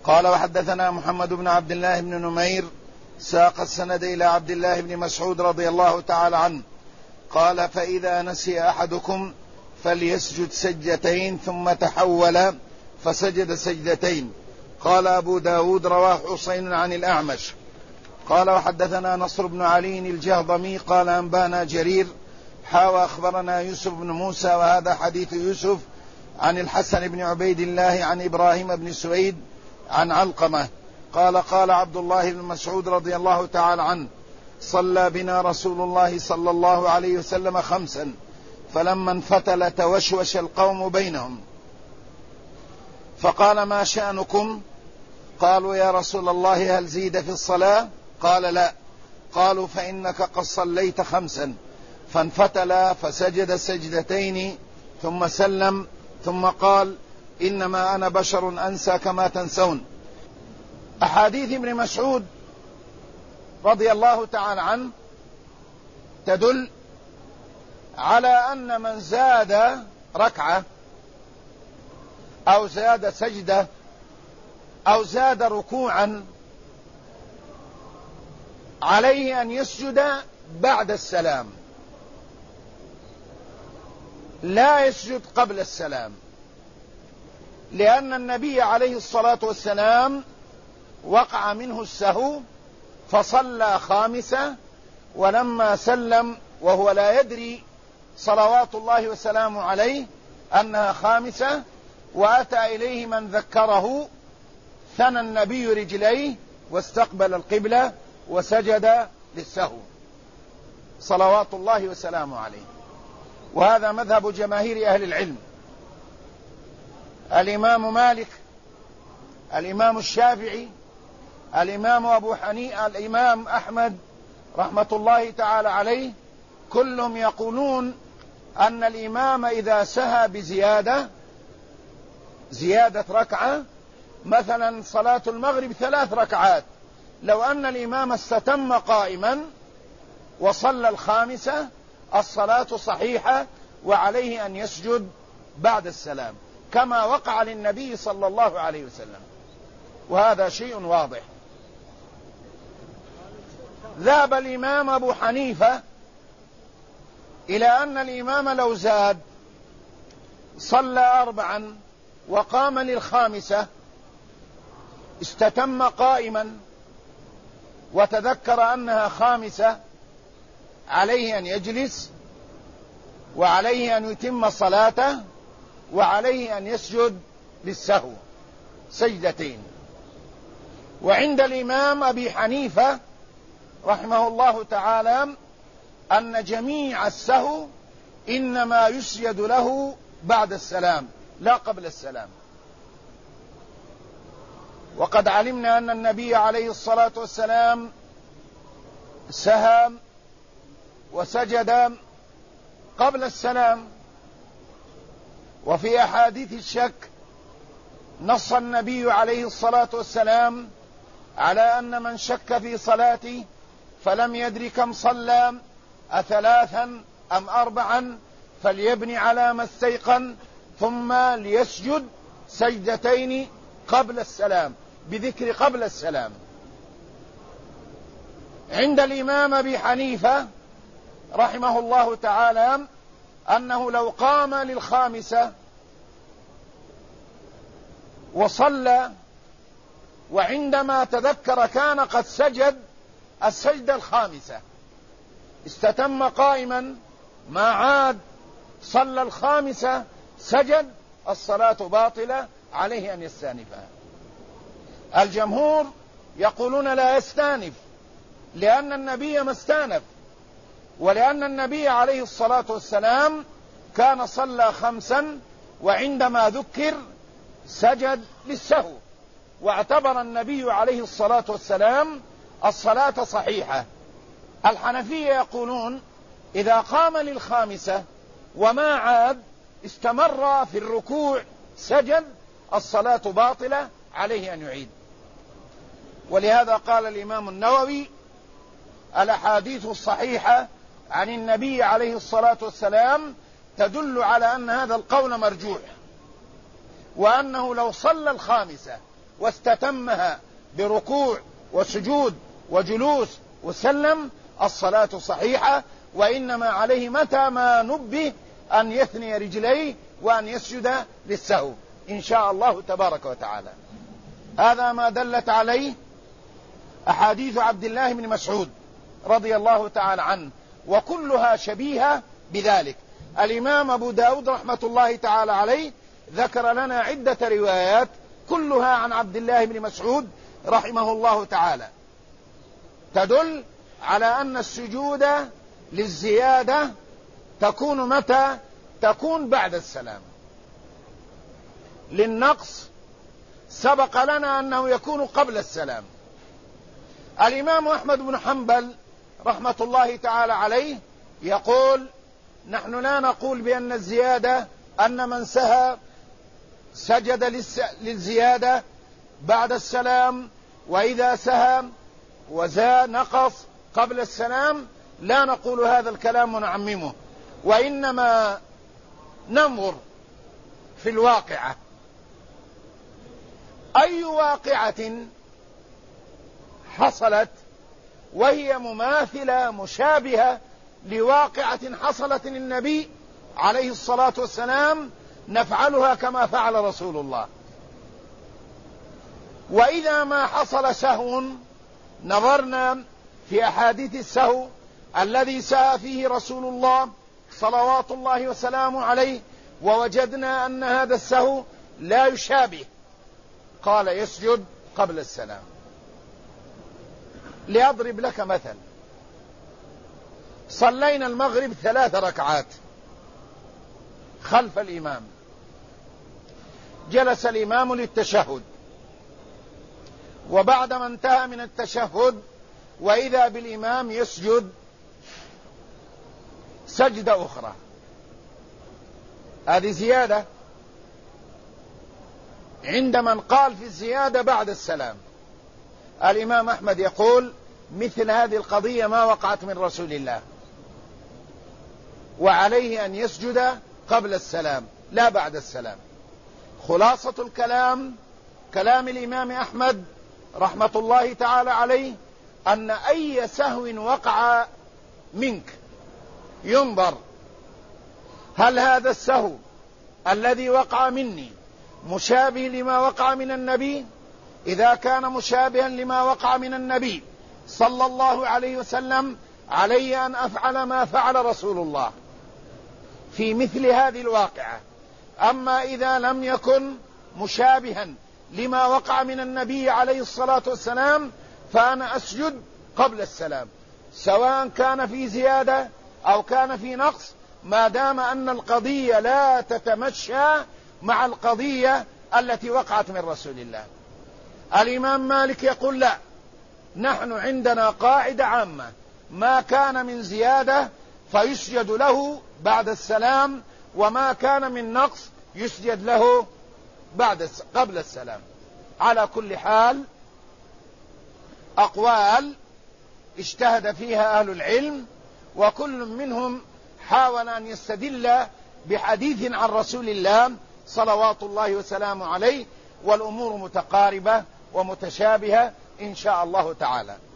قال وحدثنا محمد بن عبد الله بن نمير ساق السند إلى عبد الله بن مسعود رضي الله تعالى عنه قال فإذا نسي أحدكم فليسجد سجدتين ثم تحول فسجد سجدتين. قال أبو داود رواه حسين عن الأعمش قال وحدثنا نصر بن علي الجهضمي قال أنبانا جرير حاوى أخبرنا يوسف بن موسى وهذا حديث يوسف عن الحسن بن عبيد الله عن إبراهيم بن سويد عن علقمة قال قال عبد الله بن مسعود رضي الله تعالى عنه صلى بنا رسول الله صلى الله عليه وسلم 5 فلما انفتل توشوش القوم بينهم فقال ما شأنكم؟ قالوا يا رسول الله هل زيد في الصلاة؟ قال لا. قالوا فإنك قد صليت 5 فانفتل فسجد سجدتين ثم سلم ثم قال إنما أنا بشر أنسى كما تنسون. أحاديث ابن مسعود رضي الله تعالى عنه تدل على أن من زاد ركعة أو زاد سجدة أو زاد ركوعا عليه أن يسجد بعد السلام، لا يسجد قبل السلام، لأن النبي عليه الصلاة والسلام وقع منه السهو فصلى 5 ولما سلم وهو لا يدري صلوات الله وسلامه عليه أنها 5 وأتى إليه من ذكره ثنى النبي رجليه واستقبل القبلة وسجد للسهو صلوات الله وسلامه عليه. وهذا مذهب جماهير أهل العلم، الإمام مالك، الإمام الشافعي، الإمام أبو حنيفة، الإمام أحمد رحمة الله تعالى عليه، كلهم يقولون أن الإمام إذا سهى بزيادة ركعة، مثلا صلاة المغرب 3 ركعات، لو أن الإمام استتم قائما وصلى 5 الصلاة صحيحة وعليه أن يسجد بعد السلام كما وقع للنبي صلى الله عليه وسلم، وهذا شيء واضح. ذهب الإمام أبو حنيفة إلى أن الإمام لو زاد صلى 4 وقام لل5 استتم قائما وتذكر أنها 5 عليه أن يجلس وعليه أن يتم صلاته وعليه أن يسجد للسهو سجدتين. وعند الإمام أبي حنيفة رحمه الله تعالى أن جميع السهو إنما يسجد له بعد السلام لا قبل السلام. وقد علمنا أن النبي عليه الصلاة والسلام سهى وسجد قبل السلام، وفي أحاديث الشك نص النبي عليه الصلاة والسلام على أن من شك في صلاته فلم يدر كم صلى 3 أم 4 فليبني على ما استيقن ثم ليسجد سجدتين قبل السلام بذكر قبل السلام. عند الإمام أبي حنيفة رحمه الله تعالى أنه لو قام لل5 وصلى وعندما تذكر كان قد سجد السجدة 5 استتم قائما ما عاد صلى 5 سجد الصلاة باطلة عليه أن يستأنفها. الجمهور يقولون لا يستأنف لأن النبي ما استأنف، ولأن النبي عليه الصلاة والسلام كان صلى 5 وعندما ذكر سجد للسهو، واعتبر النبي عليه الصلاة والسلام الصلاة صحيحة. الحنفية يقولون إذا قام لل5 وما عاد استمر في الركوع سجد الصلاة باطلة عليه أن يعيد. ولهذا قال الإمام النووي الأحاديث الصحيحة عن النبي عليه الصلاة والسلام تدل على أن هذا القول مرجوح، وأنه لو صلى 5 واستتمها بركوع وسجود وجلوس وسلم، الصلاة صحيحة. وإنما عليه متى ما نبه أن يثني رجليه وأن يسجد للسهو إن شاء الله تبارك وتعالى. هذا ما دلت عليه أحاديث عبد الله بن مسعود رضي الله تعالى عنه، وكلها شبيهة بذلك. الإمام أبو داود رحمة الله تعالى عليه ذكر لنا عدة روايات كلها عن عبد الله بن مسعود رحمه الله تعالى تدل على أن السجود للزيادة تكون متى؟ تكون بعد السلام. للنقص سبق لنا أنه يكون قبل السلام. الإمام أحمد بن حنبل رحمة الله تعالى عليه يقول: نحن لا نقول بأن الزيادة أن من سهى سجد للزيادة بعد السلام، وإذا سهى وزاد نقص قبل السلام، لا نقول هذا الكلام ونعممه، وإنما ننظر في الواقعة. أي واقعة حصلت وهي مماثلة مشابهة لواقعة حصلت للنبي عليه الصلاة والسلام نفعلها كما فعل رسول الله. وإذا ما حصل سهو نظرنا في أحاديث السهو الذي سهى فيه رسول الله صلوات الله وسلامه عليه، ووجدنا أن هذا السهو لا يشابه، قال يسجد قبل السلام. لأضرب لك مثل: صلينا المغرب 3 ركعات خلف الإمام، جلس الإمام للتشهد، وبعدما انتهى من التشهد وإذا بالإمام يسجد سجدة أخرى، هذه زيادة عند من قال في الزيادة بعد السلام. الإمام أحمد يقول: مثل هذه القضية ما وقعت من رسول الله، وعليه أن يسجد قبل السلام لا بعد السلام. خلاصة الكلام، كلام الإمام أحمد رحمة الله تعالى عليه، أن أي سهو وقع منك ينظر هل هذا السهو الذي وقع مني مشابه لما وقع من النبي. إذا كان مشابها لما وقع من النبي صلى الله عليه وسلم علي أن أفعل ما فعل رسول الله في مثل هذه الواقعة. أما إذا لم يكن مشابها لما وقع من النبي عليه الصلاة والسلام فأنا أسجد قبل السلام، سواء كان في زيادة أو كان في نقص، ما دام أن القضية لا تتمشى مع القضية التي وقعت من رسول الله. الإمام مالك يقول: لا، نحن عندنا قاعدة عامة: ما كان من زيادة فيسجد له بعد السلام، وما كان من نقص يسجد له قبل السلام. على كل حال أقوال اجتهد فيها أهل العلم، وكل منهم حاول أن يستدل بحديث عن رسول الله صلوات الله وسلامه عليه، والأمور متقاربة ومتشابهة إن شاء الله تعالى.